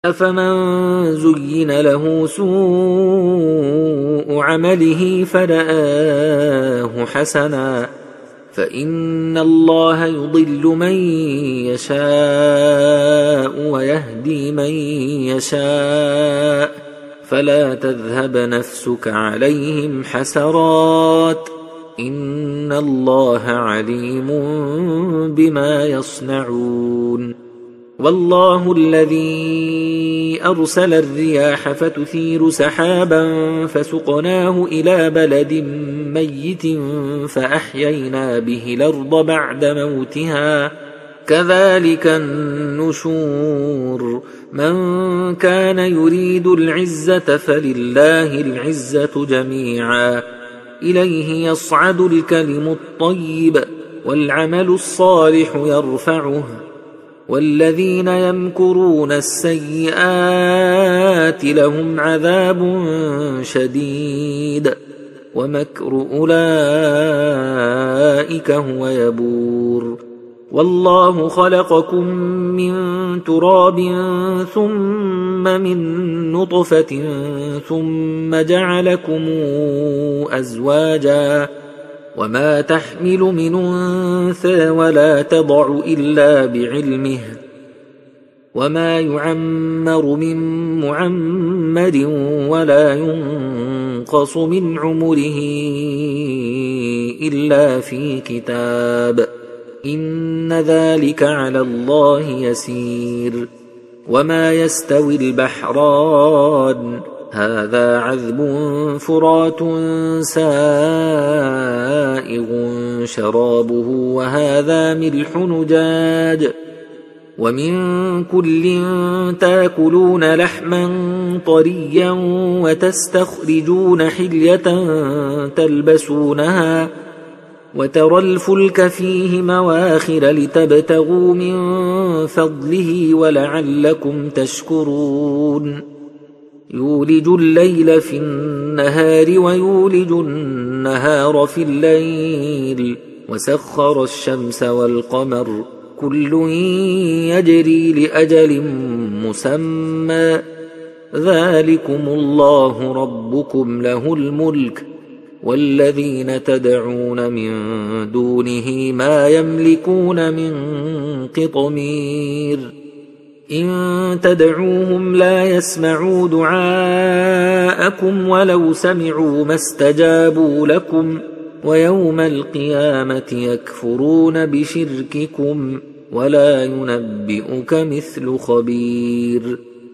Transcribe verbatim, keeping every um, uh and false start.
أفمن زين له سوء عمله فرآه حسنا فإن الله يضل من يشاء ويهدي من يشاء فلا تذهب نفسك عليهم حسرات إن الله عليم بما يصنعون والله الذي أرسل الرياح فتثير سحابا فسقناه إلى بلد ميت فأحيينا به الأرض بعد موتها كذلك النشور من كان يريد العزة فلله العزة جميعا إليه يصعد الكلم الطيب والعمل الصالح يرفعه والذين يمكرون السيئات لهم عذاب شديد ومكر أولئك هو يبور والله خلقكم من تراب ثم من نطفة ثم جعلكم أزواجا وما تحمل من أنثى ولا تضع إلا بعلمه وما يعمر من معمر ولا ينقص من عمره إلا في كتاب إن ذلك على الله يسير وما يستوي البحران هذا عذب فرات سائغ شرابه وهذا ملح نجاج ومن كل تاكلون لحما طريا وتستخرجون حلية تلبسونها وترى الفلك فيه مواخر لتبتغوا من فضله ولعلكم تشكرون يولج الليل في النهار ويولج النهار في الليل وسخر الشمس والقمر كل يجري لأجل مسمى ذلكم الله ربكم له الملك والذين تدعون من دونه ما يملكون من قطمير إن تدعوهم لا يسمعوا دعاءكم ولو سمعوا ما استجابوا لكم ويوم القيامة يكفرون بشرككم ولا ينبئك مثل خبير